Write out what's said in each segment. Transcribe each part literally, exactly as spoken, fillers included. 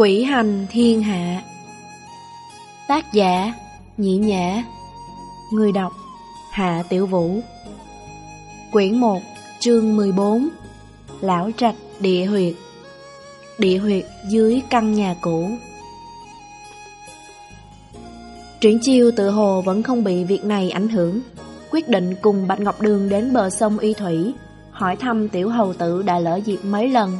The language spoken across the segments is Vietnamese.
Quỷ hành thiên hạ. Tác giả Nhĩ Nhã. Người đọc Hạ Tiểu Vũ. Quyển một, chương mười bốn. Lão trạch địa huyệt. Địa huyệt dưới căn nhà cũ. Triển Chiêu tự hồ vẫn không bị việc này ảnh hưởng, quyết định cùng Bạch Ngọc Đường đến bờ sông Y Thủy, hỏi thăm tiểu hầu tử đã lỡ dịp mấy lần.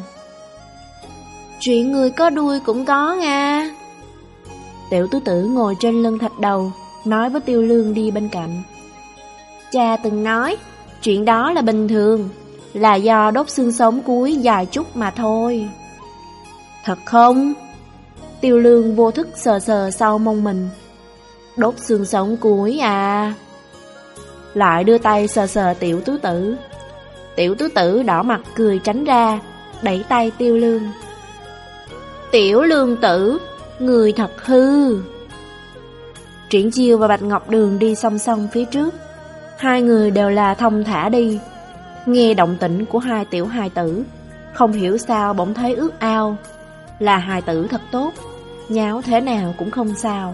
Chuyện người có đuôi cũng có nha. Tiểu tứ tử ngồi trên lưng thạch đầu, nói với Tiêu Lương đi bên cạnh. Cha từng nói, chuyện đó là bình thường, là do đốt xương sống cuối dài chút mà thôi. Thật không? Tiêu Lương vô thức sờ sờ sau mông mình. Đốt xương sống cuối à? Lại đưa tay sờ sờ tiểu tứ tử. Tiểu tứ tử đỏ mặt cười tránh ra, đẩy tay Tiêu Lương. Tiểu Lương tử, người thật hư. Triển Chiêu và Bạch Ngọc Đường đi song song phía trước. Hai người đều là thông thả đi. Nghe động tĩnh của hai tiểu hài tử, không hiểu sao bỗng thấy ước ao. Là hài tử thật tốt, nháo thế nào cũng không sao.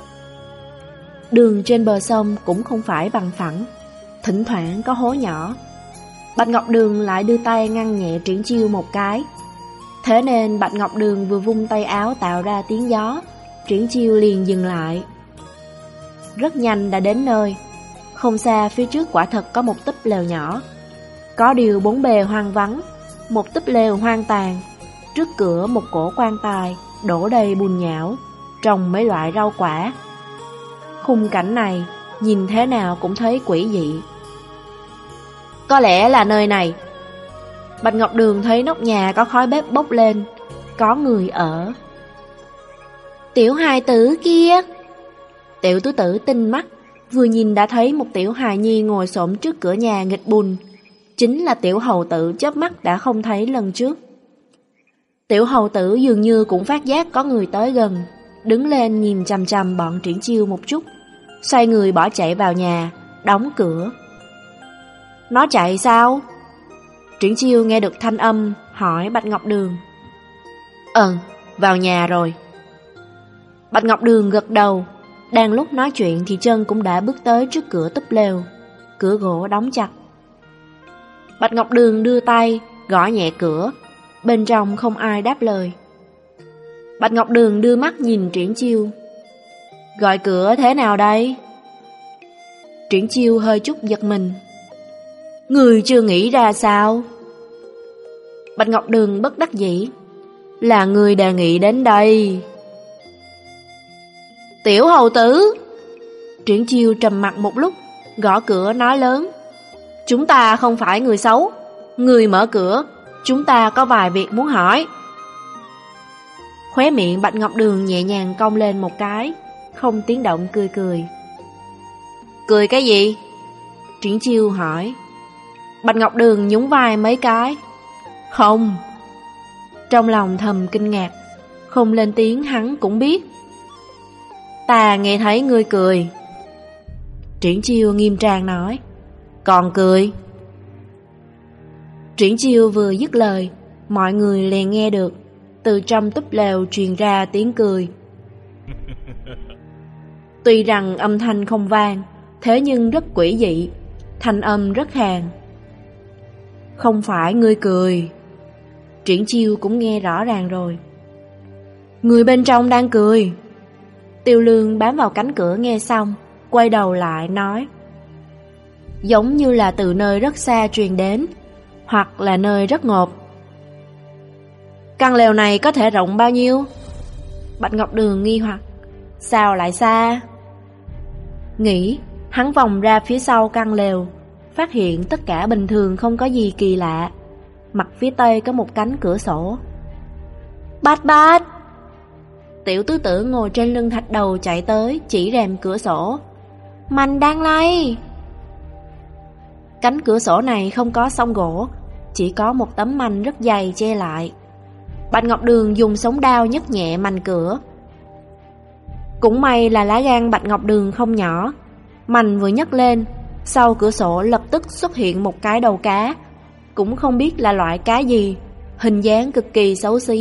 Đường trên bờ sông cũng không phải bằng phẳng, thỉnh thoảng có hố nhỏ. Bạch Ngọc Đường lại đưa tay ngăn nhẹ Triển Chiêu một cái. Thế nên Bạch Ngọc Đường vừa vung tay áo tạo ra tiếng gió, Triển Chiêu liền dừng lại. Rất nhanh đã đến nơi. Không xa phía trước quả thật có một túp lều nhỏ. Có điều bốn bề hoang vắng, một túp lều hoang tàn. Trước cửa một cổ quan tài đổ đầy bùn nhão, trồng mấy loại rau quả. Khung cảnh này nhìn thế nào cũng thấy quỷ dị. Có lẽ là nơi này. Bạch Ngọc Đường thấy nóc nhà có khói bếp bốc lên, có người ở. Tiểu hài tử kia. Tiểu tứ tử tinh mắt, vừa nhìn đã thấy một tiểu hài nhi ngồi xổm trước cửa nhà nghịch bùn. Chính là tiểu hầu tử chớp mắt đã không thấy lần trước. Tiểu hầu tử dường như cũng phát giác có người tới gần, đứng lên nhìn chằm chằm bọn Triển Chiêu một chút, xoay người bỏ chạy vào nhà, đóng cửa. Nó chạy sao? Triển Chiêu nghe được thanh âm, hỏi Bạch Ngọc Đường. Ừ, vào nhà rồi. Bạch Ngọc Đường gật đầu. Đang lúc nói chuyện thì chân cũng đã bước tới trước cửa túp lều. Cửa gỗ đóng chặt. Bạch Ngọc Đường đưa tay gõ nhẹ cửa. Bên trong không ai đáp lời. Bạch Ngọc Đường đưa mắt nhìn Triển Chiêu. Gọi cửa thế nào đây? Triển Chiêu hơi chút giật mình. Người chưa nghĩ ra sao? Bạch Ngọc Đường bất đắc dĩ. Là người đề nghị đến đây. Tiểu hầu tử. Triển Chiêu trầm mặt một lúc, gõ cửa nói lớn. Chúng ta không phải người xấu. Người mở cửa, chúng ta có vài việc muốn hỏi. Khóe miệng Bạch Ngọc Đường nhẹ nhàng cong lên một cái, không tiếng động cười cười. Cười cái gì? Triển Chiêu hỏi. Bạch Ngọc Đường nhún vai mấy cái. Không. Trong lòng thầm kinh ngạc, không lên tiếng hắn cũng biết. Ta nghe thấy ngươi cười. Triển Chiêu nghiêm trang nói. Còn cười? Triển Chiêu vừa dứt lời, mọi người liền nghe được. Từ trong túp lều truyền ra tiếng cười. Tuy rằng âm thanh không vang, thế nhưng rất quỷ dị. Thanh âm rất hàn. Không phải ngươi cười. Triển Chiêu cũng nghe rõ ràng rồi. Người bên trong đang cười. Tiêu Lương bám vào cánh cửa nghe xong, quay đầu lại nói. Giống như là từ nơi rất xa truyền đến, hoặc là nơi rất ngộp. Căn lều này có thể rộng bao nhiêu? Bạch Ngọc Đường nghi hoặc. Sao lại xa? Nghĩ, hắn vòng ra phía sau căn lều, phát hiện tất cả bình thường không có gì kỳ lạ. Mặt phía tây có một cánh cửa sổ. Bạch bạch! Tiểu tứ tử ngồi trên lưng thạch đầu chạy tới, chỉ rèm cửa sổ. Manh đang lay! Cánh cửa sổ này không có song gỗ, chỉ có một tấm manh rất dày che lại. Bạch Ngọc Đường dùng sống đao nhấc nhẹ manh cửa. Cũng may là lá gan Bạch Ngọc Đường không nhỏ. Manh vừa nhấc lên, sau cửa sổ lập tức xuất hiện một cái đầu cá. Cũng không biết là loại cá gì, hình dáng cực kỳ xấu xí,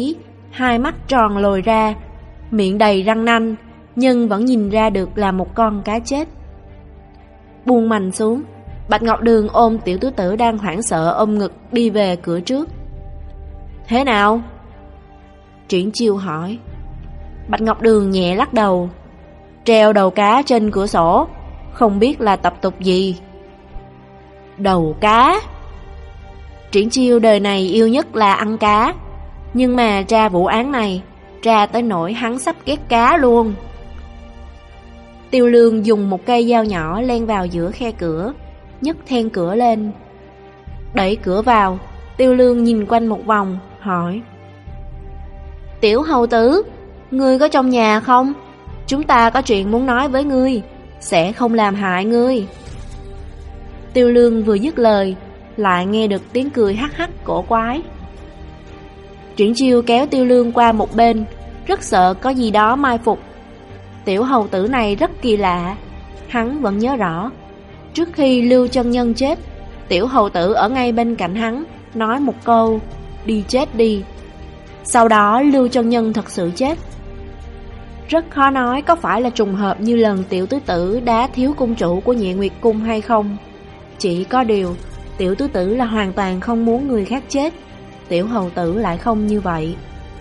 hai mắt tròn lồi ra, miệng đầy răng nanh, nhưng vẫn nhìn ra được là một con cá chết. Buông mành xuống, Bạch Ngọc Đường ôm Tiểu Tứ Tử đang hoảng sợ ôm ngực đi về cửa trước. Thế nào? Triển Chiêu hỏi. Bạch Ngọc Đường nhẹ lắc đầu. Treo đầu cá trên cửa sổ, không biết là tập tục gì. Đầu cá? Triển Chiêu đời này yêu nhất là ăn cá, nhưng mà tra vụ án này, tra tới nỗi hắn sắp ghét cá luôn. Tiêu Lương dùng một cây dao nhỏ len vào giữa khe cửa, nhấc then cửa lên. Đẩy cửa vào, Tiêu Lương nhìn quanh một vòng, hỏi. Tiểu hầu tử, ngươi có trong nhà không? Chúng ta có chuyện muốn nói với ngươi, sẽ không làm hại ngươi. Tiêu Lương vừa dứt lời, lại nghe được tiếng cười hắc hắc cổ quái. Triển Chiêu kéo Tiêu Lương qua một bên, rất sợ có gì đó mai phục. Tiểu hầu tử này rất kỳ lạ, hắn vẫn nhớ rõ. Trước khi Lưu Chân Nhân chết, tiểu hầu tử ở ngay bên cạnh hắn, nói một câu, đi chết đi. Sau đó Lưu Chân Nhân thật sự chết. Rất khó nói có phải là trùng hợp như lần Tiểu Tứ Tử đá thiếu cung chủ của Nhẹ Nguyệt Cung hay không. Chỉ có điều, Tiểu Tứ Tử là hoàn toàn không muốn người khác chết, tiểu hầu tử lại không như vậy.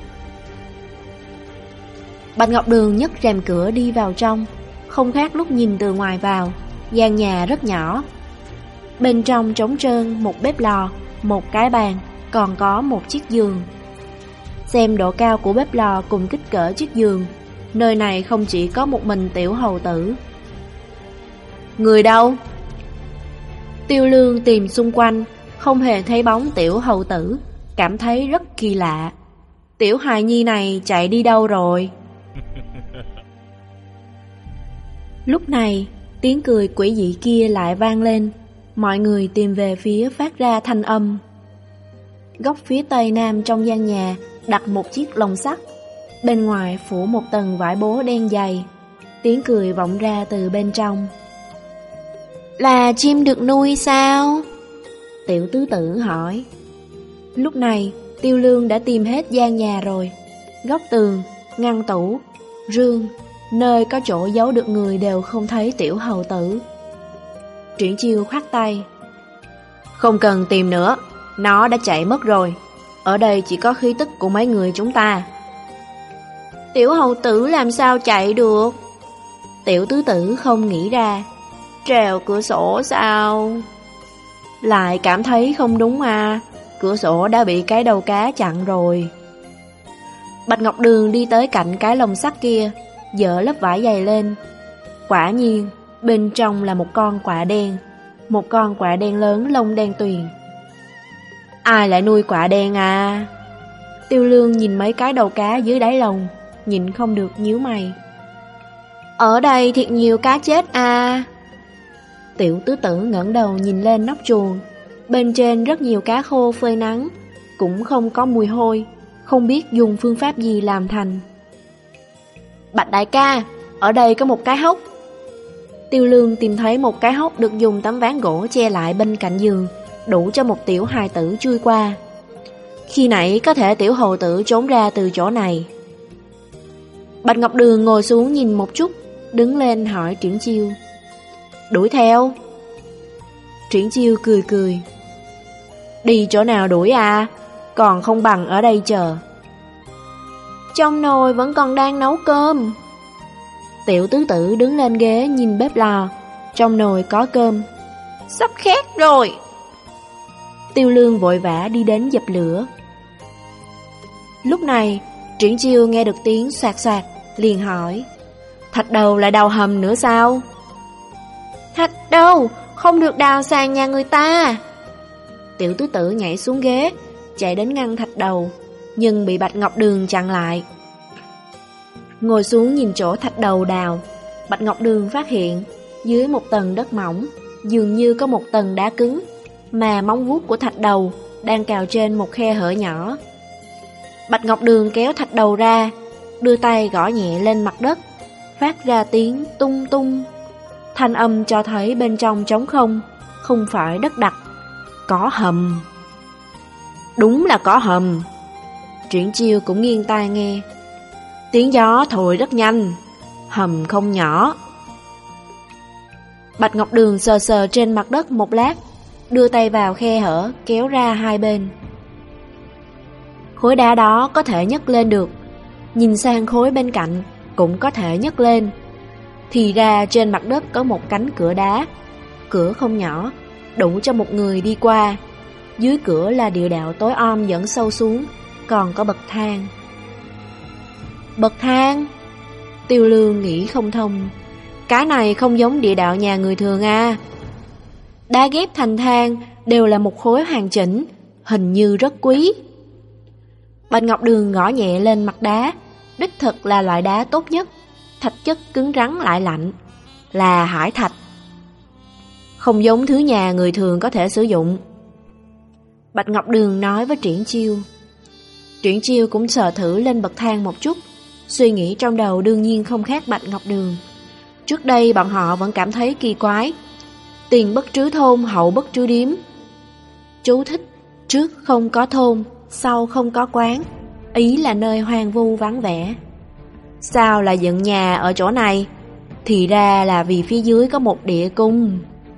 Bạch Ngọc Đường nhấc rèm cửa đi vào trong, không khác lúc nhìn từ ngoài vào. Gian nhà rất nhỏ, bên trong trống trơn, một bếp lò, một cái bàn, còn có một chiếc giường. Xem độ cao của bếp lò cùng kích cỡ chiếc giường, nơi này không chỉ có một mình tiểu hầu tử. Người đâu? Tiêu Lương tìm xung quanh, không hề thấy bóng tiểu hầu tử, cảm thấy rất kỳ lạ. Tiểu hài nhi này chạy đi đâu rồi? Lúc này, tiếng cười quỷ dị kia lại vang lên, mọi người tìm về phía phát ra thanh âm. Góc phía tây nam trong gian nhà đặt một chiếc lồng sắt, bên ngoài phủ một tầng vải bố đen dày. Tiếng cười vọng ra từ bên trong. Là chim được nuôi sao? Tiểu Tứ Tử hỏi. Lúc này, Tiêu Lương đã tìm hết gian nhà rồi. Góc tường, ngăn tủ, rương, nơi có chỗ giấu được người đều không thấy tiểu hầu tử. Triển Chiêu khoát tay. Không cần tìm nữa, nó đã chạy mất rồi. Ở đây chỉ có khí tức của mấy người chúng ta. Tiểu hầu tử làm sao chạy được? Tiểu Tứ Tử không nghĩ ra. Trèo cửa sổ sao? Lại cảm thấy không đúng à, cửa sổ đã bị cái đầu cá chặn rồi. Bạch Ngọc Đường đi tới cạnh cái lồng sắt kia, dỡ lớp vải dày lên. Quả nhiên, bên trong là một con quạ đen, một con quạ đen lớn lông đen tuyền. Ai lại nuôi quạ đen à? Tiêu Lương nhìn mấy cái đầu cá dưới đáy lồng, nhịn không được nhíu mày. Ở đây thiệt nhiều cá chết à? Tiểu Tứ Tử ngẩng đầu nhìn lên nóc chuồng, bên trên rất nhiều cá khô phơi nắng, cũng không có mùi hôi, không biết dùng phương pháp gì làm thành. Bạch đại ca, ở đây có một cái hốc. Tiêu Lương tìm thấy một cái hốc được dùng tấm ván gỗ che lại bên cạnh giường, đủ cho một tiểu hài tử chui qua. Khi nãy có thể tiểu hầu tử trốn ra từ chỗ này. Bạch Ngọc Đường ngồi xuống nhìn một chút, đứng lên hỏi Triển Chiêu. Đuổi theo? Triển Chiêu cười cười. Đi chỗ nào đuổi à? Còn không bằng ở đây chờ. Trong nồi vẫn còn đang nấu cơm. Tiểu Tứ Tử đứng lên ghế nhìn bếp lò, trong nồi có cơm. Sắp khét rồi. Tiêu Lương vội vã đi đến dập lửa. Lúc này, Triển Chiêu nghe được tiếng xoạt xoạt, liền hỏi. Thạch đầu lại đào hầm nữa sao? Thạch đầu, không được đào sàn nhà người ta. Tiểu Tứ Tử nhảy xuống ghế, chạy đến ngăn thạch đầu, nhưng bị Bạch Ngọc Đường chặn lại. Ngồi xuống nhìn chỗ thạch đầu đào, Bạch Ngọc Đường phát hiện dưới một tầng đất mỏng dường như có một tầng đá cứng, mà móng vuốt của thạch đầu đang cào trên một khe hở nhỏ. Bạch Ngọc Đường kéo thạch đầu ra, đưa tay gõ nhẹ lên mặt đất, phát ra tiếng tung tung. Thanh âm cho thấy bên trong trống không, không phải đất đặc, có hầm. Đúng là có hầm. Triển Chiêu cũng nghiêng tai nghe. Tiếng gió thổi rất nhanh, hầm không nhỏ. Bạch Ngọc Đường sờ sờ trên mặt đất một lát, đưa tay vào khe hở kéo ra hai bên. Khối đá đó có thể nhấc lên được, nhìn sang khối bên cạnh cũng có thể nhấc lên. Thì ra trên mặt đất có một cánh cửa đá, cửa không nhỏ, đủ cho một người đi qua. Dưới cửa là địa đạo tối om dẫn sâu xuống, còn có bậc thang. Bậc thang? Tiêu Lương nghĩ không thông. Cái này không giống địa đạo nhà người thường à. Đá ghép thành thang đều là một khối hoàn chỉnh, hình như rất quý. Bạch Ngọc Đường gõ nhẹ lên mặt đá. Đích thực là loại đá tốt nhất, thạch chất cứng rắn lại lạnh, là hải thạch. Không giống thứ nhà người thường có thể sử dụng. Bạch Ngọc Đường nói với Triển Chiêu. Triển Chiêu cũng sờ thử lên bậc thang một chút, suy nghĩ trong đầu đương nhiên không khác Bạch Ngọc Đường. Trước đây bọn họ vẫn cảm thấy kỳ quái. Tiền bất trứ thôn, hậu bất trứ điếm. Chú thích: trước không có thôn, sau không có quán, ý là nơi hoang vu vắng vẻ. Sao lại dựng nhà ở chỗ này? Thì ra là vì phía dưới có một địa cung.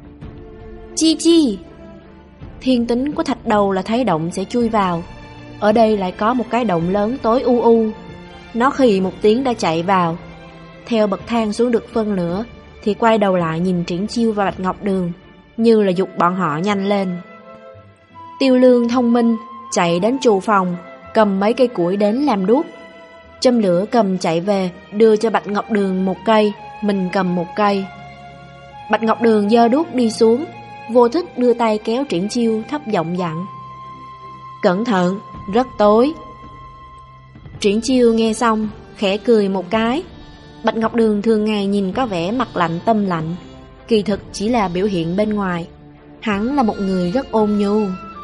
Chi chi. Thiên tính của thạch đầu là thấy động sẽ chui vào. Ở đây lại có một cái động lớn tối u u. Nó khì một tiếng đã chạy vào. Theo bậc thang xuống được phân nửa thì quay đầu lại nhìn Triển Chiêu và Bạch Ngọc Đường, như là giục bọn họ nhanh lên. Tiêu Lương thông minh, chạy đến trù phòng, cầm mấy cây củi đến làm đuốc. Châm lửa cầm chạy về, đưa cho Bạch Ngọc Đường một cây, mình cầm một cây. Bạch Ngọc Đường giơ đuốc đi xuống, vô thức đưa tay kéo Triển Chiêu, thấp giọng dặn. Cẩn thận, rất tối. Triển Chiêu nghe xong, khẽ cười một cái. Bạch Ngọc Đường thường ngày nhìn có vẻ mặt lạnh tâm lạnh, kỳ thực chỉ là biểu hiện bên ngoài. Hắn là một người rất ôn nhu.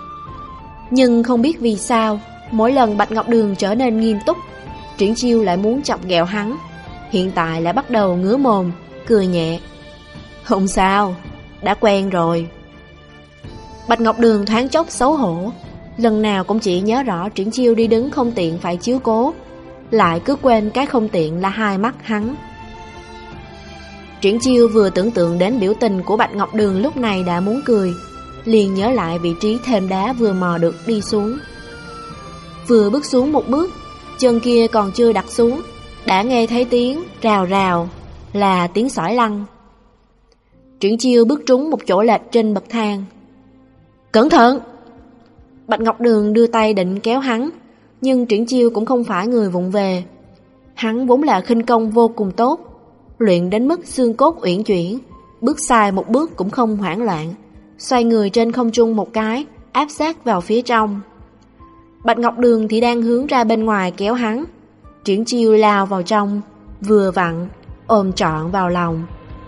Nhưng không biết vì sao, mỗi lần Bạch Ngọc Đường trở nên nghiêm túc, Triển Chiêu lại muốn chọc ghẹo hắn. Hiện tại lại bắt đầu ngứa mồm, cười nhẹ. Không sao, đã quen rồi. Bạch Ngọc Đường thoáng chốc xấu hổ. Lần nào cũng chỉ nhớ rõ Triển Chiêu đi đứng không tiện phải chiếu cố, lại cứ quên cái không tiện là hai mắt hắn. Triển Chiêu vừa tưởng tượng đến biểu tình của Bạch Ngọc Đường lúc này đã muốn cười, liền nhớ lại vị trí thềm đá vừa mò được đi xuống. Vừa bước xuống một bước, chân kia còn chưa đặt xuống, đã nghe thấy tiếng rào rào, là tiếng sỏi lăn. Triển Chiêu bước trúng một chỗ lệch trên bậc thang. Cẩn thận! Bạch Ngọc Đường đưa tay định kéo hắn, nhưng Triển Chiêu cũng không phải người vụng về. Hắn vốn là khinh công vô cùng tốt, luyện đến mức xương cốt uyển chuyển, bước sai một bước cũng không hoảng loạn, xoay người trên không trung một cái, áp sát vào phía trong. Bạch Ngọc Đường thì đang hướng ra bên ngoài kéo hắn. Triển Chiêu lao vào trong, vừa vặn ôm trọn vào lòng.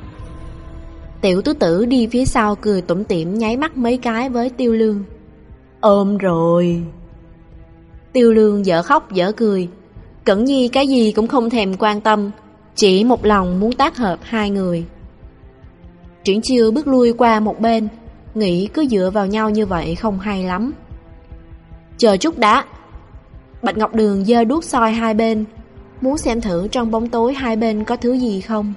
Tiểu tứ tử đi phía sau cười tủm tỉm nháy mắt mấy cái với Tiêu Lương. Ôm rồi. Tiêu Lương dở khóc dở cười. Cẩn Nhi cái gì cũng không thèm quan tâm, chỉ một lòng muốn tác hợp hai người. Triển Chiêu bước lui qua một bên, nghĩ cứ dựa vào nhau như vậy không hay lắm. Chờ chút đã. Bạch Ngọc Đường giơ đuốc soi hai bên, muốn xem thử trong bóng tối hai bên có thứ gì không.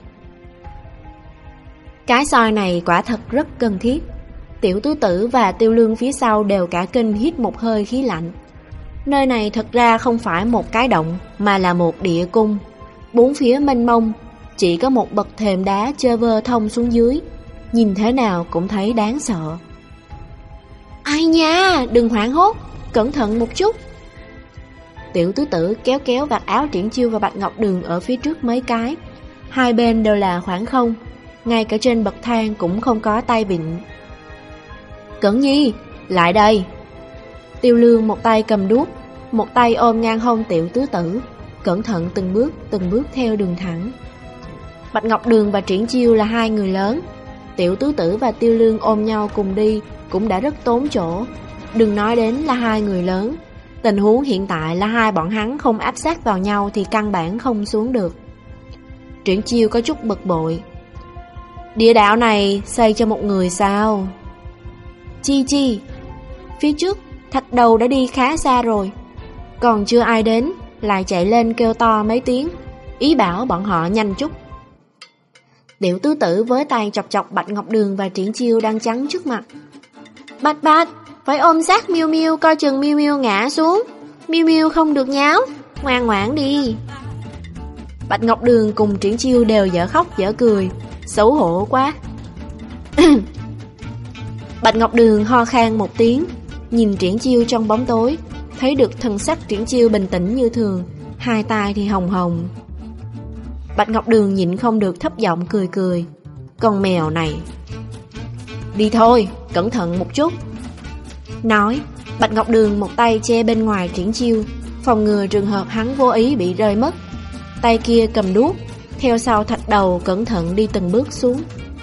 Cái soi này quả thật rất cần thiết. Tiểu tứ tử và Tiêu Lương phía sau đều cả kinh hít một hơi khí lạnh. Nơi này thật ra không phải một cái động, mà là một địa cung. Bốn phía mênh mông, chỉ có một bậc thềm đá chơ vơ thông xuống dưới, nhìn thế nào cũng thấy đáng sợ. Ai nha, đừng hoảng hốt, cẩn thận một chút. Tiểu tứ tử kéo kéo vạt áo Triển Chiêu và Bạch Ngọc Đường ở phía trước mấy cái. Hai bên đều là khoảng không, ngay cả trên bậc thang cũng không có tay vịn. Cẩn Nhi, lại đây. Tiêu Lương một tay cầm đuốc, một tay ôm ngang hông Tiểu tứ tử, cẩn thận từng bước từng bước theo đường thẳng. Bạch Ngọc Đường và Triển Chiêu là hai người lớn, Tiểu tứ tử và Tiêu Lương ôm nhau cùng đi cũng đã rất tốn chỗ, đừng nói đến là hai người lớn. Tình huống hiện tại là hai bọn hắn không áp sát vào nhau thì căn bản không xuống được. Triển Chiêu có chút bực bội. Địa đạo này xây cho một người sao? Chi chi, phía trước thạch đầu đã đi khá xa rồi. Còn chưa ai đến, lại chạy lên kêu to mấy tiếng, ý bảo bọn họ nhanh chút. Tiểu tứ tử với tay chọc chọc Bạch Ngọc Đường và Triển Chiêu đang chắn trước mặt. Bạch Bạch, phải ôm sát Miu Miu, coi chừng Miu Miu ngã xuống. Miu Miu không được nháo, ngoan ngoãn đi. Bạch Ngọc Đường cùng Triển Chiêu đều dở khóc dở cười, xấu hổ quá. Bạch Ngọc Đường ho khan một tiếng, nhìn Triển Chiêu trong bóng tối, thấy được thần sắc Triển Chiêu bình tĩnh như thường, hai tai thì hồng hồng. Bạch Ngọc Đường nhịn không được thấp giọng cười cười. Con mèo này. Đi thôi, cẩn thận một chút. Nói, Bạch Ngọc Đường một tay che bên ngoài Triển Chiêu, phòng ngừa trường hợp hắn vô ý bị rơi mất. Tay kia cầm đuốc, theo sau Thạch Đầu cẩn thận đi từng bước xuống.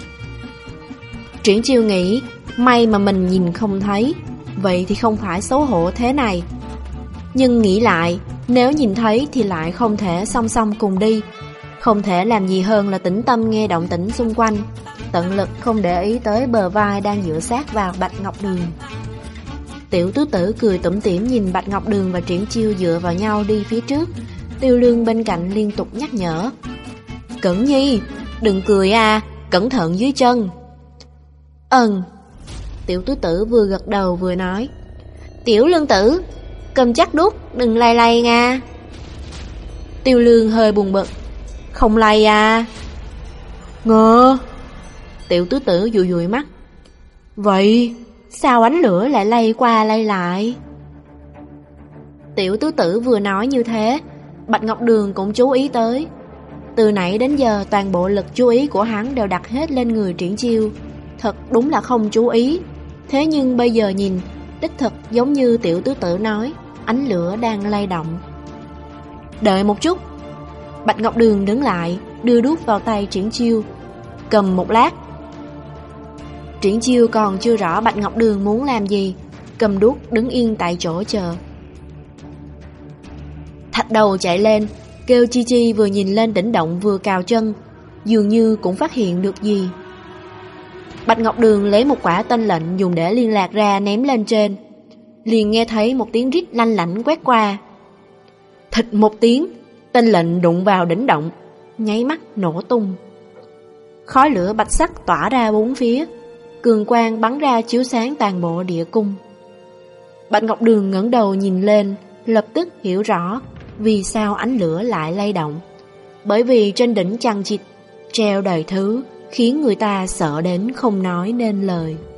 Triển Chiêu nghĩ, may mà mình nhìn không thấy, vậy thì không phải xấu hổ thế này. Nhưng nghĩ lại, nếu nhìn thấy thì lại không thể song song cùng đi, không thể làm gì hơn là tĩnh tâm nghe động tĩnh xung quanh, tận lực không để ý tới bờ vai đang dựa sát vào Bạch Ngọc Đường. Tiểu tứ tử cười tủm tỉm nhìn Bạch Ngọc Đường và Triển Chiêu dựa vào nhau đi phía trước. Tiêu Lương bên cạnh liên tục nhắc nhở. Cẩn Nhi, đừng cười à, cẩn thận dưới chân. Ừm. Tiểu tứ tử vừa gật đầu vừa nói. Tiểu Lương tử, cầm chắc đút, đừng lay lay nha. Tiêu Lương hơi buồn bực. Không lay à. Ngờ. Tiểu tứ tử dụi dụi mắt. Vậy sao ánh lửa lại lay qua lay lại? Tiểu tứ tử vừa nói như thế, Bạch Ngọc Đường cũng chú ý tới. Từ nãy đến giờ toàn bộ lực chú ý của hắn đều đặt hết lên người Triển Chiêu. Thật đúng là không chú ý. Thế nhưng bây giờ nhìn, đích thực giống như tiểu tứ tử nói, ánh lửa đang lay động. Đợi một chút. Bạch Ngọc Đường đứng lại, đưa đuốc vào tay Triển Chiêu. Cầm một lát. Triển Chiêu còn chưa rõ Bạch Ngọc Đường muốn làm gì, cầm đuốc đứng yên tại chỗ chờ. Thạch Đầu chạy lên, kêu Chi Chi vừa nhìn lên đỉnh động vừa cào chân, dường như cũng phát hiện được gì. Bạch Ngọc Đường lấy một quả tên lệnh dùng để liên lạc ra ném lên trên. Liền nghe thấy một tiếng rít lanh lảnh quét qua. Thịch một tiếng, tên lệnh đụng vào đỉnh động, nháy mắt nổ tung. Khói lửa bạch sắc tỏa ra bốn phía, cường quang bắn ra chiếu sáng toàn bộ địa cung. Bạch Ngọc Đường ngẩng đầu nhìn lên, lập tức hiểu rõ vì sao ánh lửa lại lay động. Bởi vì trên đỉnh chằng chịt treo đầy thứ khiến người ta sợ đến không nói nên lời.